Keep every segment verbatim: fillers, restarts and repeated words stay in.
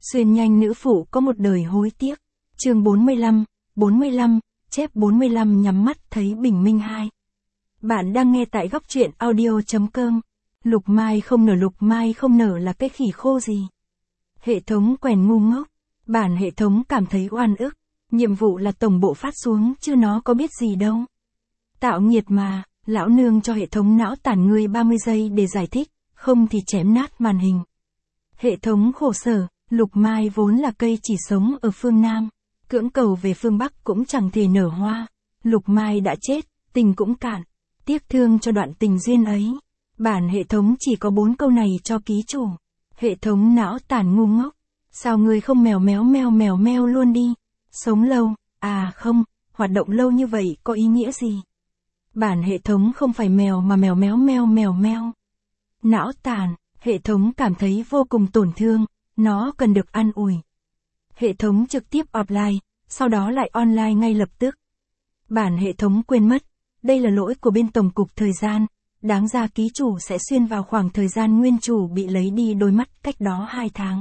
Xuyên nhanh nữ phụ có một đời hối tiếc. Chương bốn mươi lăm, bốn mươi lăm, chép bốn mươi lăm nhắm mắt thấy bình minh hai. Bạn đang nghe tại góc truyện audio.com. Lục mai không nở, lục mai không nở là cái khỉ khô gì? Hệ thống quèn ngu ngốc. Bản hệ thống cảm thấy oan ức. Nhiệm vụ là tổng bộ phát xuống chứ nó có biết gì đâu. Tạo nghiệt mà, lão nương cho hệ thống não tản ngươi ba mươi giây để giải thích, không thì chém nát màn hình. Hệ thống khổ sở, lục mai vốn là cây chỉ sống ở phương Nam, cưỡng cầu về phương Bắc cũng chẳng thể nở hoa. Lục mai đã chết, tình cũng cạn, tiếc thương cho đoạn tình duyên ấy. Bản hệ thống chỉ có bốn câu này cho ký chủ. Hệ thống não tản ngu ngốc, sao ngươi không mèo méo mèo mèo mèo luôn đi? Sống lâu, à không, hoạt động lâu như vậy có ý nghĩa gì? Bản hệ thống không phải mèo mà mèo méo mèo mèo mèo. Não tàn, hệ thống cảm thấy vô cùng tổn thương, nó cần được an ủi. Hệ thống trực tiếp offline, sau đó lại online ngay lập tức. Bản hệ thống quên mất, đây là lỗi của bên tổng cục thời gian, đáng ra ký chủ sẽ xuyên vào khoảng thời gian nguyên chủ bị lấy đi đôi mắt cách đó hai tháng.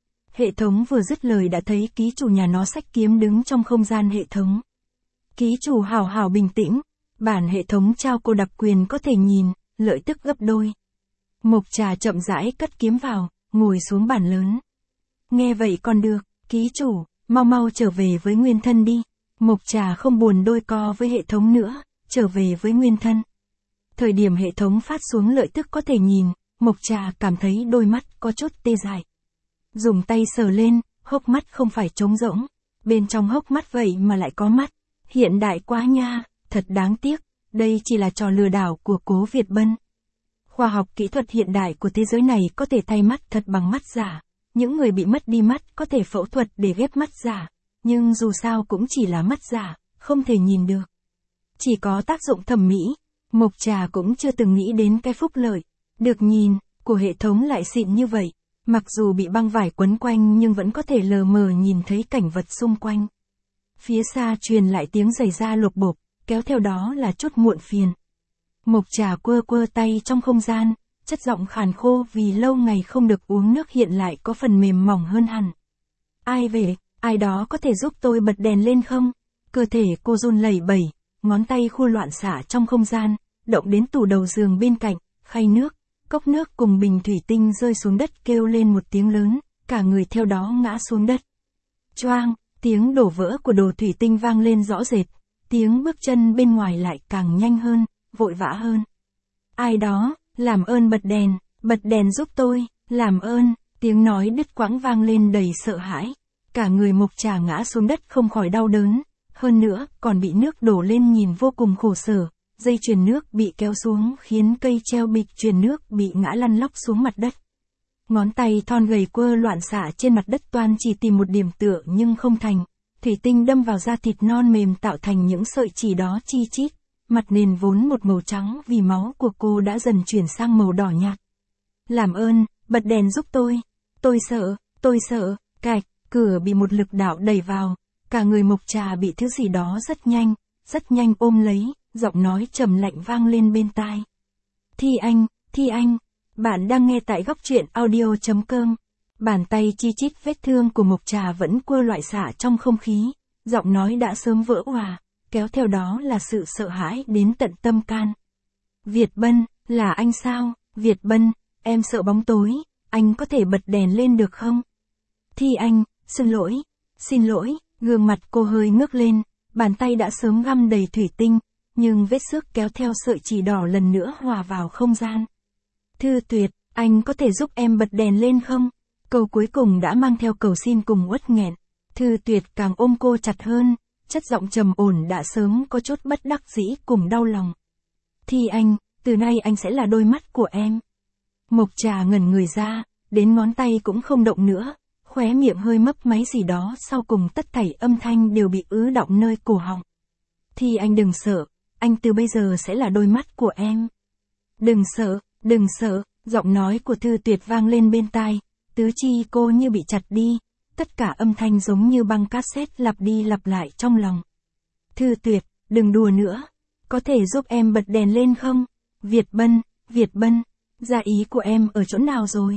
Hệ thống vừa dứt lời đã thấy ký chủ nhà nó xách kiếm đứng trong không gian hệ thống. Ký chủ hào hào bình tĩnh, bản hệ thống trao cô đặc quyền có thể nhìn, lợi tức gấp đôi. Mộc Trà chậm rãi cất kiếm vào, ngồi xuống bàn lớn. Nghe vậy còn được, ký chủ, mau mau trở về với nguyên thân đi. Mộc Trà không buồn đôi co với hệ thống nữa, trở về với nguyên thân. Thời điểm hệ thống phát xuống lợi tức có thể nhìn, Mộc Trà cảm thấy đôi mắt có chút tê dại. Dùng tay sờ lên, hốc mắt không phải trống rỗng, bên trong hốc mắt vậy mà lại có mắt. Hiện đại quá nha, thật đáng tiếc, đây chỉ là trò lừa đảo của Cố Việt Bân. Khoa học kỹ thuật hiện đại của thế giới này có thể thay mắt thật bằng mắt giả. Những người bị mất đi mắt có thể phẫu thuật để ghép mắt giả, nhưng dù sao cũng chỉ là mắt giả, không thể nhìn được. Chỉ có tác dụng thẩm mỹ, Mộc Trà cũng chưa từng nghĩ đến cái phúc lợi. Được nhìn, của hệ thống lại xịn như vậy, mặc dù bị băng vải quấn quanh nhưng vẫn có thể lờ mờ nhìn thấy cảnh vật xung quanh. Phía xa truyền lại tiếng giày da lộp bộp, kéo theo đó là chút muộn phiền. Mộc Trà quơ quơ tay trong không gian, chất giọng khàn khô vì lâu ngày không được uống nước hiện lại có phần mềm mỏng hơn hẳn. Ai về, ai đó có thể giúp tôi bật đèn lên không? Cơ thể cô run lẩy bẩy, ngón tay khu loạn xạ trong không gian, động đến tủ đầu giường bên cạnh, khay nước, cốc nước cùng bình thủy tinh rơi xuống đất kêu lên một tiếng lớn, cả người theo đó ngã xuống đất. Choang, tiếng đổ vỡ của đồ thủy tinh vang lên rõ rệt, tiếng bước chân bên ngoài lại càng nhanh hơn, vội vã hơn. Ai đó, làm ơn bật đèn, bật đèn giúp tôi, làm ơn, tiếng nói đứt quãng vang lên đầy sợ hãi. Cả người Mộc Trà ngã xuống đất không khỏi đau đớn, hơn nữa còn bị nước đổ lên nhìn vô cùng khổ sở. Dây chuyền nước bị kéo xuống khiến cây treo bịch chuyền nước bị ngã lăn lóc xuống mặt đất. Ngón tay thon gầy quơ loạn xạ trên mặt đất toan chỉ tìm một điểm tựa nhưng không thành. Thủy tinh đâm vào da thịt non mềm tạo thành những sợi chỉ đó chi chít. Mặt nền vốn một màu trắng vì máu của cô đã dần chuyển sang màu đỏ nhạt. Làm ơn, bật đèn giúp tôi. Tôi sợ, tôi sợ, cạch, cửa bị một lực đạo đẩy vào. Cả người Mộc Trà bị thứ gì đó rất nhanh, rất nhanh ôm lấy. Giọng nói trầm lạnh vang lên bên tai. Thi Anh, Thi Anh, bạn đang nghe tại góc truyện audio.com. Bàn tay chi chít vết thương của Mộc Trà vẫn quơ loại xạ trong không khí, giọng nói đã sớm vỡ òa, kéo theo đó là sự sợ hãi đến tận tâm can. Việt Bân, là anh sao? Việt Bân, em sợ bóng tối, anh có thể bật đèn lên được không? Thi Anh, xin lỗi, xin lỗi, gương mặt cô hơi ngước lên, bàn tay đã sớm găm đầy thủy tinh. Nhưng vết xước kéo theo sợi chỉ đỏ lần nữa hòa vào không gian. Thư Tuyệt, anh có thể giúp em bật đèn lên không? Câu cuối cùng đã mang theo cầu xin cùng uất nghẹn. Thư Tuyệt càng ôm cô chặt hơn, chất giọng trầm ổn đã sớm có chút bất đắc dĩ cùng đau lòng. Thi Anh, từ nay anh sẽ là đôi mắt của em. Mộc Trà ngẩn người ra, đến ngón tay cũng không động nữa, khóe miệng hơi mấp máy gì đó sau cùng tất thảy âm thanh đều bị ứ đọng nơi cổ họng. Thi Anh đừng sợ. Anh từ bây giờ sẽ là đôi mắt của em. Đừng sợ, đừng sợ, giọng nói của Thư Tuyệt vang lên bên tai, tứ chi cô như bị chặt đi, tất cả âm thanh giống như băng cassette lặp đi lặp lại trong lòng. Thư Tuyệt, đừng đùa nữa, có thể giúp em bật đèn lên không? Việt Bân, Việt Bân, dạ ý của em ở chỗ nào rồi?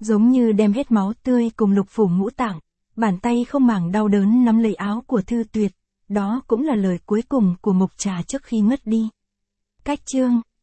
Giống như đem hết máu tươi cùng lục phủ ngũ tạng, bàn tay không màng đau đớn nắm lấy áo của Thư Tuyệt, đó cũng là lời cuối cùng của Mộc Trà trước khi ngất đi. Cách chương